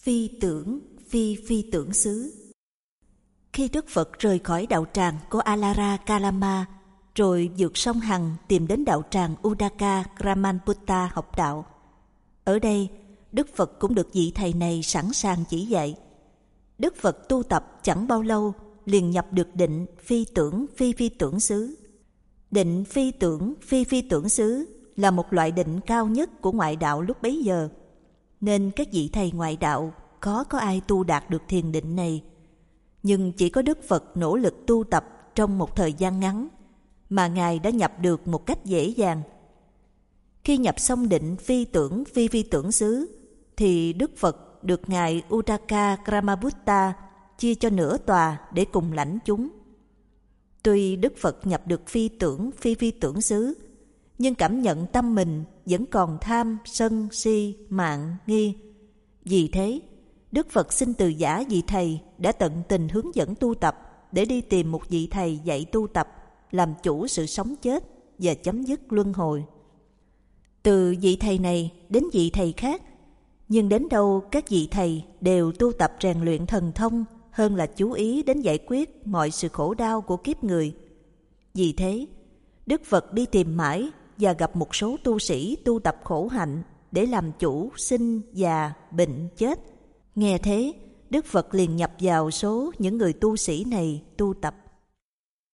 Phi tưởng phi phi tưởng xứ. Khi Đức Phật rời khỏi đạo tràng của Alara Kalama, rồi vượt sông Hằng tìm đến đạo tràng Udaka Kramanputta học đạo. Ở đây, Đức Phật cũng được vị thầy này sẵn sàng chỉ dạy. Đức Phật tu tập chẳng bao lâu, liền nhập được định phi tưởng phi phi tưởng xứ. Định phi tưởng phi phi tưởng xứ là một loại định cao nhất của ngoại đạo lúc bấy giờ, nên các vị thầy ngoại đạo khó có ai tu đạt được thiền định này. Nhưng chỉ có Đức Phật nỗ lực tu tập trong một thời gian ngắn mà Ngài đã nhập được một cách dễ dàng. Khi nhập xong định phi tưởng phi phi tưởng xứ, thì Đức Phật được Ngài Udaka Kramaputta chia cho nửa tòa để cùng lãnh chúng. Tuy Đức Phật nhập được phi tưởng phi phi tưởng xứ, nhưng cảm nhận tâm mình vẫn còn tham, sân, si, mạn, nghi. Vì thế, Đức Phật xin từ giả vị thầy đã tận tình hướng dẫn tu tập để đi tìm một vị thầy dạy tu tập, làm chủ sự sống chết và chấm dứt luân hồi. Từ vị thầy này đến vị thầy khác, nhưng đến đâu các vị thầy đều tu tập rèn luyện thần thông hơn là chú ý đến giải quyết mọi sự khổ đau của kiếp người. Vì thế, Đức Phật đi tìm mãi và gặp một số tu sĩ tu tập khổ hạnh để làm chủ sinh, già, bệnh, chết. Nghe thế, Đức Phật liền nhập vào số những người tu sĩ này tu tập.